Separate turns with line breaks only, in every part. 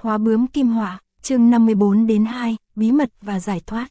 Khóa bướm kim họa, chương 54-2, bí mật và giải thoát.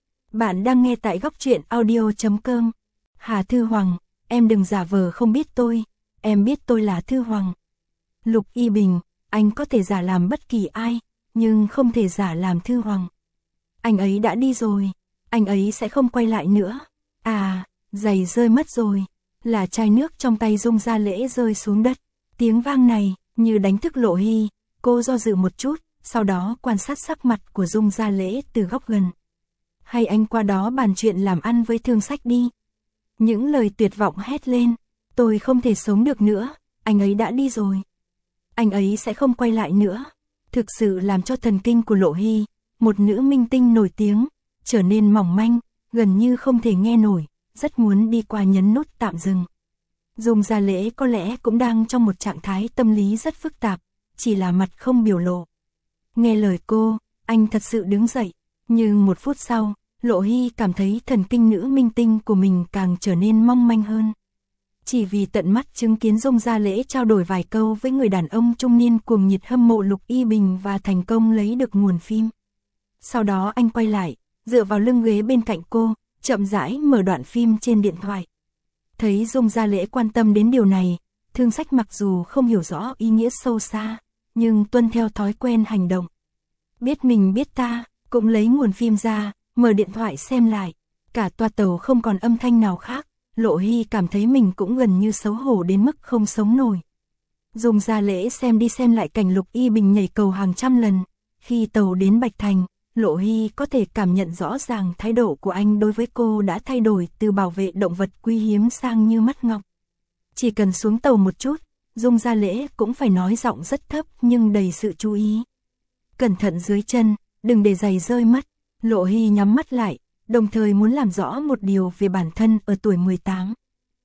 Bạn đang nghe tại góc truyện audio.com. Hà Thư Hoàng, em đừng giả vờ không biết tôi, em biết tôi là Thư Hoàng. Lục Y Bình, anh có thể giả làm bất kỳ ai, nhưng không thể giả làm Thư Hoàng. Anh ấy đã đi rồi, anh ấy sẽ không quay lại nữa. À, giày rơi mất rồi, là chai nước trong tay Dung Gia Lễ rơi xuống đất. Tiếng vang này, như đánh thức Lộ Hy, cô do dự một chút, sau đó quan sát sắc mặt của Dung Gia Lễ từ góc gần. Hay anh qua đó bàn chuyện làm ăn với Thương Sách đi. Những lời tuyệt vọng hét lên, tôi không thể sống được nữa, anh ấy đã đi rồi. Anh ấy sẽ không quay lại nữa. Thực sự làm cho thần kinh của Lộ Hy, một nữ minh tinh nổi tiếng, trở nên mỏng manh, gần như không thể nghe nổi, rất muốn đi qua nhấn nút tạm dừng. Dung Gia Lễ có lẽ cũng đang trong một trạng thái tâm lý rất phức tạp, chỉ là mặt không biểu lộ. Nghe lời cô, anh thật sự đứng dậy, nhưng một phút sau, Lộ Hy cảm thấy thần kinh nữ minh tinh của mình càng trở nên mong manh hơn. Chỉ vì tận mắt chứng kiến Dung Gia Lễ trao đổi vài câu với người đàn ông trung niên cuồng nhiệt hâm mộ Lục Y Bình và thành công lấy được nguồn phim. Sau đó anh quay lại, dựa vào lưng ghế bên cạnh cô, chậm rãi mở đoạn phim trên điện thoại. Thấy Dung Gia Lễ quan tâm đến điều này, Thương Sách mặc dù không hiểu rõ ý nghĩa sâu xa, nhưng tuân theo thói quen hành động. Biết mình biết ta, cũng lấy nguồn phim ra, mở điện thoại xem lại. Cả toa tàu không còn âm thanh nào khác, Lộ Hy cảm thấy mình cũng gần như xấu hổ đến mức không sống nổi. Dung Gia Lễ xem đi xem lại cảnh Lục Y Bình nhảy cầu hàng trăm lần. Khi tàu đến Bạch Thành, Lộ Hy có thể cảm nhận rõ ràng thái độ của anh đối với cô đã thay đổi từ bảo vệ động vật quý hiếm sang như mắt ngọc. Chỉ cần xuống tàu một chút, Dung Gia Lễ cũng phải nói giọng rất thấp nhưng đầy sự chú ý. Cẩn thận dưới chân, đừng để giày rơi mất. Lộ Hy nhắm mắt lại, đồng thời muốn làm rõ một điều về bản thân ở tuổi 18.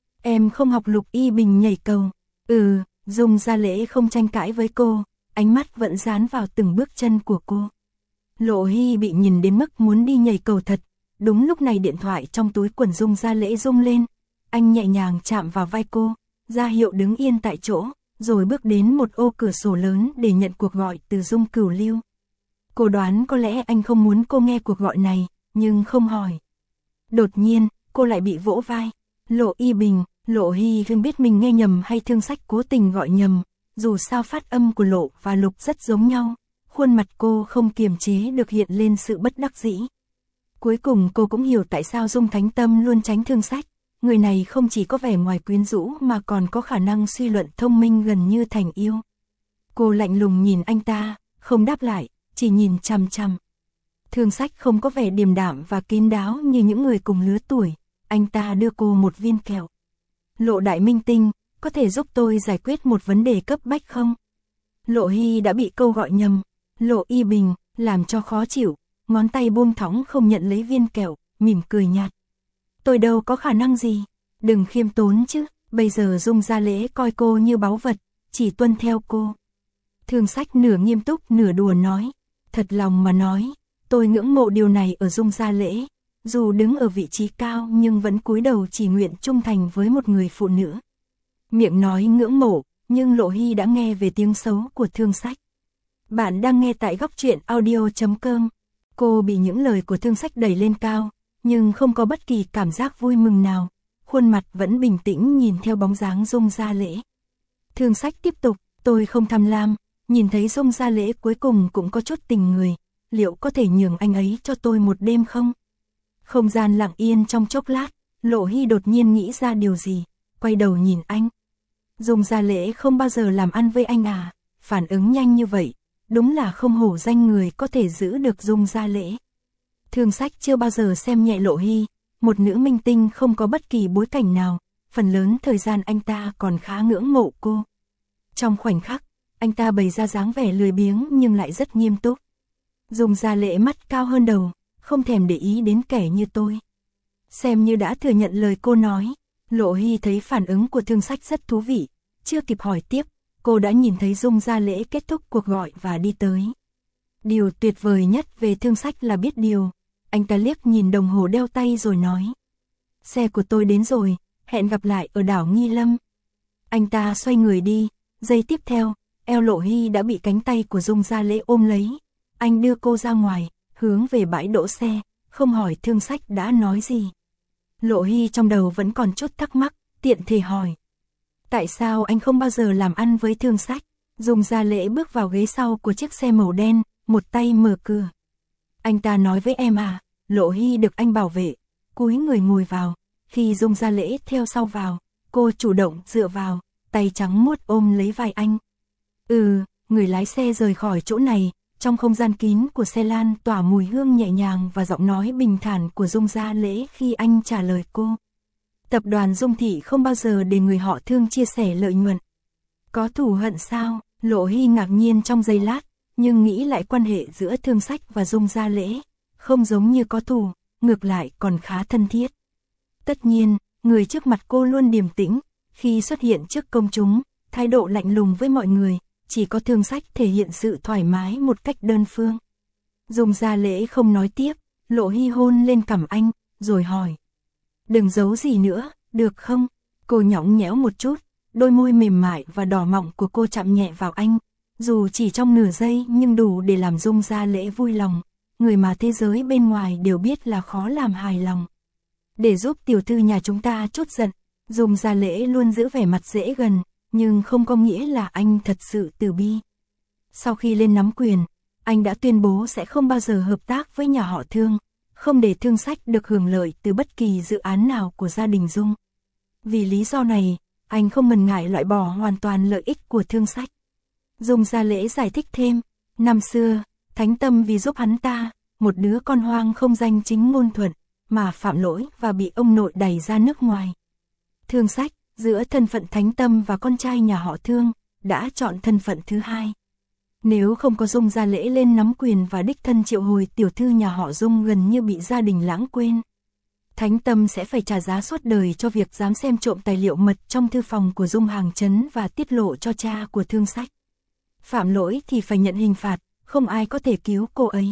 Em không học Lục Y Bình nhảy cầu. Dung Gia Lễ không tranh cãi với cô, ánh mắt vẫn dán vào từng bước chân của cô. Lộ Hy bị nhìn đến mức muốn đi nhảy cầu thật. Đúng lúc này điện thoại trong túi quần Dung Gia Lễ rung lên. Anh nhẹ nhàng chạm vào vai cô, ra hiệu đứng yên tại chỗ, rồi bước đến một ô cửa sổ lớn để nhận cuộc gọi từ Dung Cửu Lưu. Cô đoán có lẽ anh không muốn cô nghe cuộc gọi này, nhưng không hỏi. Đột nhiên, cô lại bị vỗ vai. Lộ Y Bình, Lộ Hy không biết mình nghe nhầm hay Thương Sách cố tình gọi nhầm, dù sao phát âm của Lộ và Lục rất giống nhau. Khuôn mặt cô không kiềm chế được hiện lên sự bất đắc dĩ. Cuối cùng cô cũng hiểu tại sao Dung Thánh Tâm luôn tránh Thương Sách. Người này không chỉ có vẻ ngoài quyến rũ mà còn có khả năng suy luận thông minh gần như thành yêu. Cô lạnh lùng nhìn anh ta, không đáp lại, chỉ nhìn chằm chằm. Thương Sách không có vẻ điềm đạm và kín đáo như những người cùng lứa tuổi. Anh ta đưa cô một viên kẹo. Lộ đại minh tinh, có thể giúp tôi giải quyết một vấn đề cấp bách không? Lộ Hy đã bị câu gọi nhầm. Lộ Y Bình, làm cho khó chịu, ngón tay buông thõng không nhận lấy viên kẹo, mỉm cười nhạt. Tôi đâu có khả năng gì, đừng khiêm tốn chứ, bây giờ Dung Gia Lễ coi cô như báu vật, chỉ tuân theo cô. Thương Sách nửa nghiêm túc nửa đùa nói, thật lòng mà nói, tôi ngưỡng mộ điều này ở Dung Gia Lễ, dù đứng ở vị trí cao nhưng vẫn cúi đầu chỉ nguyện trung thành với một người phụ nữ. Miệng nói ngưỡng mộ, nhưng Lộ Hy đã nghe về tiếng xấu của Thương Sách. Bạn đang nghe tại góc truyện audio.com. Cô bị những lời của Thương Sách đẩy lên cao, nhưng không có bất kỳ cảm giác vui mừng nào. Khuôn mặt vẫn bình tĩnh nhìn theo bóng dáng Dung Gia Lễ. Thương Sách tiếp tục, tôi không tham lam, nhìn thấy Dung Gia Lễ cuối cùng cũng có chút tình người. Liệu có thể nhường anh ấy cho tôi một đêm không? Không gian lặng yên trong chốc lát, Lộ Hy đột nhiên nghĩ ra điều gì, quay đầu nhìn anh. Dung Gia Lễ không bao giờ làm ăn với anh à, phản ứng nhanh như vậy. Đúng là không hổ danh người có thể giữ được Dung Gia Lễ. Thương Sách chưa bao giờ xem nhẹ Lộ Hy, một nữ minh tinh không có bất kỳ bối cảnh nào, phần lớn thời gian anh ta còn khá ngưỡng mộ cô. Trong khoảnh khắc, anh ta bày ra dáng vẻ lười biếng nhưng lại rất nghiêm túc. Dung Gia Lễ mắt cao hơn đầu, không thèm để ý đến kẻ như tôi. Xem như đã thừa nhận lời cô nói, Lộ Hy thấy phản ứng của Thương Sách rất thú vị, chưa kịp hỏi tiếp. Cô đã nhìn thấy Dung Gia Lễ kết thúc cuộc gọi và đi tới. Điều tuyệt vời nhất về Thương Sách là biết điều. Anh ta liếc nhìn đồng hồ đeo tay rồi nói. Xe của tôi đến rồi, hẹn gặp lại ở đảo Nghi Lâm. Anh ta xoay người đi, giây tiếp theo, eo Lộ Hy đã bị cánh tay của Dung Gia Lễ ôm lấy. Anh đưa cô ra ngoài, hướng về bãi đỗ xe, không hỏi Thương Sách đã nói gì. Lộ Hy trong đầu vẫn còn chút thắc mắc, tiện thể hỏi. Tại sao anh không bao giờ làm ăn với Thương Sách? Dung Gia Lễ bước vào ghế sau của chiếc xe màu đen, một tay mở cửa. Anh ta nói với em à, Lộ Hy được anh bảo vệ, cúi người ngồi vào. Khi Dung Gia Lễ theo sau vào, cô chủ động dựa vào, tay trắng muốt ôm lấy vai anh. Người lái xe rời khỏi chỗ này, trong không gian kín của xe lan tỏa mùi hương nhẹ nhàng và giọng nói bình thản của Dung Gia Lễ khi anh trả lời cô. Tập đoàn Dung Thị không bao giờ để người họ Thương chia sẻ lợi nhuận. Có thù hận sao? Lộ Hy ngạc nhiên trong giây lát, nhưng nghĩ lại quan hệ giữa Thương Sách và Dung Gia Lễ, không giống như có thù, ngược lại còn khá thân thiết. Tất nhiên, người trước mặt cô luôn điềm tĩnh, khi xuất hiện trước công chúng, thái độ lạnh lùng với mọi người, chỉ có Thương Sách thể hiện sự thoải mái một cách đơn phương. Dung Gia Lễ không nói tiếp, Lộ Hy hôn lên cằm anh, rồi hỏi. Đừng giấu gì nữa, được không? Cô nhõng nhẽo một chút, đôi môi mềm mại và đỏ mọng của cô chạm nhẹ vào anh, dù chỉ trong nửa giây nhưng đủ để làm Dung Gia Lễ vui lòng, người mà thế giới bên ngoài đều biết là khó làm hài lòng. Để giúp tiểu thư nhà chúng ta trút giận, Dung Gia Lễ luôn giữ vẻ mặt dễ gần, nhưng không có nghĩa là anh thật sự từ bi. Sau khi lên nắm quyền, anh đã tuyên bố sẽ không bao giờ hợp tác với nhà họ Thương, không để Thương Sách được hưởng lợi từ bất kỳ dự án nào của gia đình Dung. Vì lý do này, anh không ngần ngại loại bỏ hoàn toàn lợi ích của Thương Sách. Dung Gia Lễ giải thích thêm, năm xưa, Thánh Tâm vì giúp hắn ta, một đứa con hoang không danh chính ngôn thuận, mà phạm lỗi và bị ông nội đày ra nước ngoài. Thương Sách, giữa thân phận Thánh Tâm và con trai nhà họ Thương, đã chọn thân phận thứ hai. Nếu không có Dung Gia Lễ lên nắm quyền và đích thân triệu hồi tiểu thư nhà họ Dung gần như bị gia đình lãng quên. Thánh Tâm sẽ phải trả giá suốt đời cho việc dám xem trộm tài liệu mật trong thư phòng của Dung Hàng Trấn và tiết lộ cho cha của Thương Sách. Phạm lỗi thì phải nhận hình phạt, không ai có thể cứu cô ấy.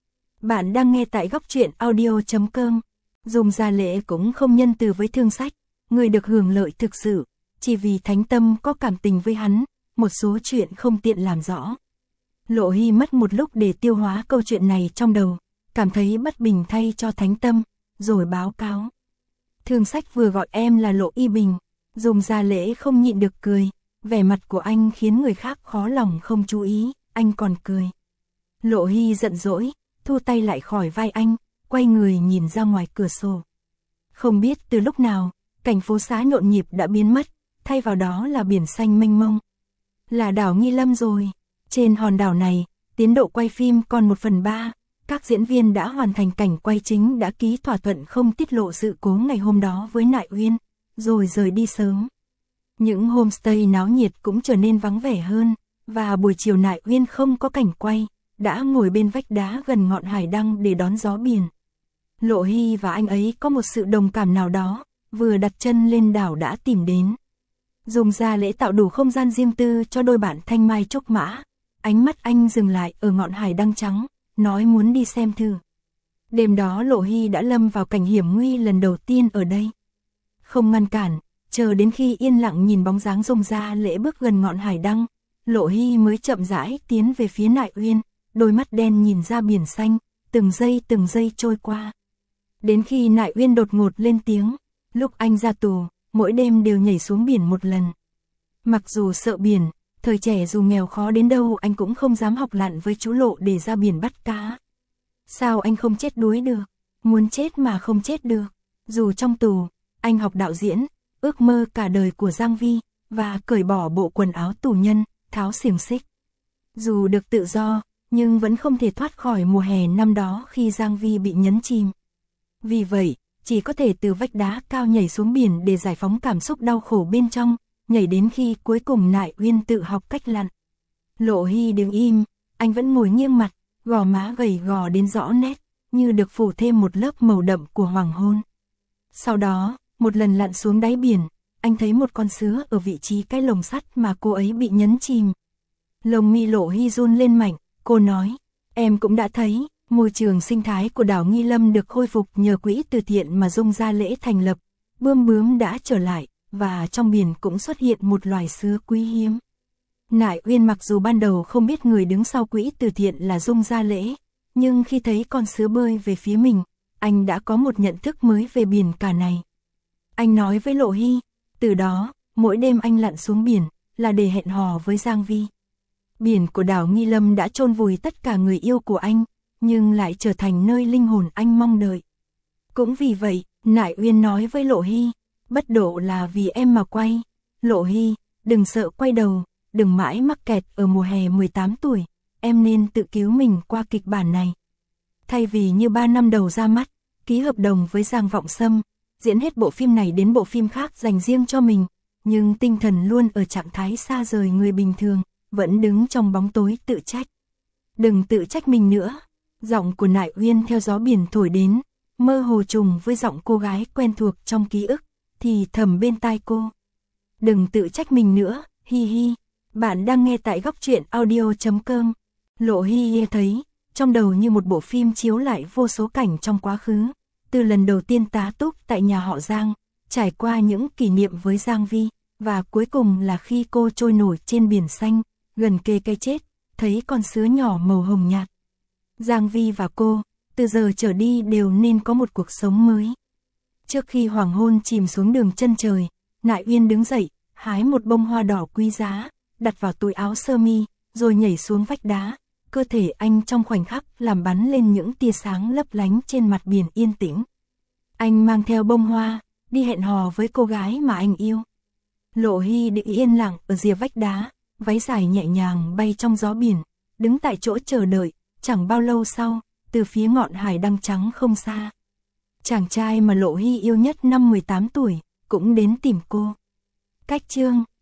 Bạn đang nghe tại góc truyện audio.com. Dung Gia Lễ cũng không nhân từ với Thương Sách, người được hưởng lợi thực sự, chỉ vì Thánh Tâm có cảm tình với hắn, một số chuyện không tiện làm rõ. Lộ Hy mất một lúc để tiêu hóa câu chuyện này trong đầu, cảm thấy bất bình thay cho Thánh Tâm, rồi báo cáo. Thương Sách vừa gọi em là Lộ Y Bình. Dung Gia Lễ không nhịn được cười, vẻ mặt của anh khiến người khác khó lòng không chú ý, anh còn cười. Lộ Hy giận dỗi, thu tay lại khỏi vai anh, quay người nhìn ra ngoài cửa sổ. Không biết từ lúc nào, cảnh phố xá nhộn nhịp đã biến mất, thay vào đó là biển xanh mênh mông. Là đảo Nghi Lâm rồi. Trên hòn đảo này, tiến độ quay phim còn 1/3, các diễn viên đã hoàn thành cảnh quay chính đã ký thỏa thuận không tiết lộ sự cố ngày hôm đó với Nại Uyên, rồi rời đi sớm. Những homestay náo nhiệt cũng trở nên vắng vẻ hơn, và buổi chiều Nại Uyên không có cảnh quay, đã ngồi bên vách đá gần ngọn hải đăng để đón gió biển. Lộ Hy và anh ấy có một sự đồng cảm nào đó, vừa đặt chân lên đảo đã tìm đến. Dung Gia Lễ tạo đủ không gian riêng tư cho đôi bạn thanh mai trúc mã. Ánh mắt anh dừng lại ở ngọn hải đăng trắng, nói muốn đi xem thử. Đêm đó Lộ Hy đã lâm vào cảnh hiểm nguy lần đầu tiên ở đây. Không ngăn cản, chờ đến khi yên lặng nhìn bóng dáng Dung Gia Lễ bước gần ngọn hải đăng, Lộ Hy mới chậm rãi tiến về phía Nại Uyên, đôi mắt đen nhìn ra biển xanh, từng giây trôi qua. Đến khi Nại Uyên đột ngột lên tiếng, lúc anh ra tù, mỗi đêm đều nhảy xuống biển một lần. Mặc dù sợ biển, thời trẻ dù nghèo khó đến đâu anh cũng không dám học lặn với chú Lộ để ra biển bắt cá. Sao anh không chết đuối được? Muốn chết mà không chết được. Dù trong tù, anh học đạo diễn, ước mơ cả đời của Giang Vi, và cởi bỏ bộ quần áo tù nhân, tháo xiềng xích. Dù được tự do, nhưng vẫn không thể thoát khỏi mùa hè năm đó khi Giang Vi bị nhấn chìm. Vì vậy, chỉ có thể từ vách đá cao nhảy xuống biển để giải phóng cảm xúc đau khổ bên trong, nhảy đến khi cuối cùng Nại Uyên tự học cách lặn. Lộ Hy đứng im, anh vẫn ngồi nghiêng mặt, gò má gầy gò đến rõ nét, như được phủ thêm một lớp màu đậm của hoàng hôn. Sau đó, một lần lặn xuống đáy biển, anh thấy một con sứa ở vị trí cái lồng sắt mà cô ấy bị nhấn chìm. Lồng mi Lộ Hy run lên mạnh, cô nói, em cũng đã thấy, môi trường sinh thái của đảo Nghi Lâm được khôi phục nhờ quỹ từ thiện mà Dung Gia Lễ thành lập, bươm bướm đã trở lại, và trong biển cũng xuất hiện một loài sứa quý hiếm. Nại Uyên mặc dù ban đầu không biết người đứng sau quỹ từ thiện là Dung Gia Lễ, nhưng khi thấy con sứa bơi về phía mình, anh đã có một nhận thức mới về biển cả này. Anh nói với Lộ Hy, từ đó, mỗi đêm anh lặn xuống biển, là để hẹn hò với Giang Vi. Biển của đảo Nghi Lâm đã chôn vùi tất cả người yêu của anh, nhưng lại trở thành nơi linh hồn anh mong đợi. Cũng vì vậy, Nại Uyên nói với Lộ Hy, bất độ là vì em mà quay. Lộ Hy, đừng sợ quay đầu, đừng mãi mắc kẹt ở mùa hè 18 tuổi, em nên tự cứu mình qua kịch bản này. Thay vì như 3 năm đầu ra mắt, ký hợp đồng với Giang Vọng Sâm, diễn hết bộ phim này đến bộ phim khác dành riêng cho mình, nhưng tinh thần luôn ở trạng thái xa rời người bình thường, vẫn đứng trong bóng tối tự trách. Đừng tự trách mình nữa. Giọng của Nại Uyên theo gió biển thổi đến, mơ hồ trùng với giọng cô gái quen thuộc trong ký ức, thì thầm bên tai cô. Đừng tự trách mình nữa, hi hi. Bạn đang nghe tại góc truyện audio.com. Lộ Hy thấy, trong đầu như một bộ phim chiếu lại vô số cảnh trong quá khứ, từ lần đầu tiên tá túc tại nhà họ Giang, trải qua những kỷ niệm với Giang Vi, và cuối cùng là khi cô trôi nổi trên biển xanh, gần kề cái chết, thấy con sứa nhỏ màu hồng nhạt. Giang Vi và cô, từ giờ trở đi đều nên có một cuộc sống mới. Trước khi hoàng hôn chìm xuống đường chân trời, Nại Uyên đứng dậy, hái một bông hoa đỏ quý giá, đặt vào túi áo sơ mi, rồi nhảy xuống vách đá. Cơ thể anh trong khoảnh khắc làm bắn lên những tia sáng lấp lánh trên mặt biển yên tĩnh. Anh mang theo bông hoa, đi hẹn hò với cô gái mà anh yêu. Lộ Hy định yên lặng ở rìa vách đá, váy dài nhẹ nhàng bay trong gió biển, đứng tại chỗ chờ đợi. Chẳng bao lâu sau, từ phía ngọn hải đăng trắng không xa, chàng trai mà Lộ Hy yêu nhất năm 18 tuổi, cũng đến tìm cô. Cách chương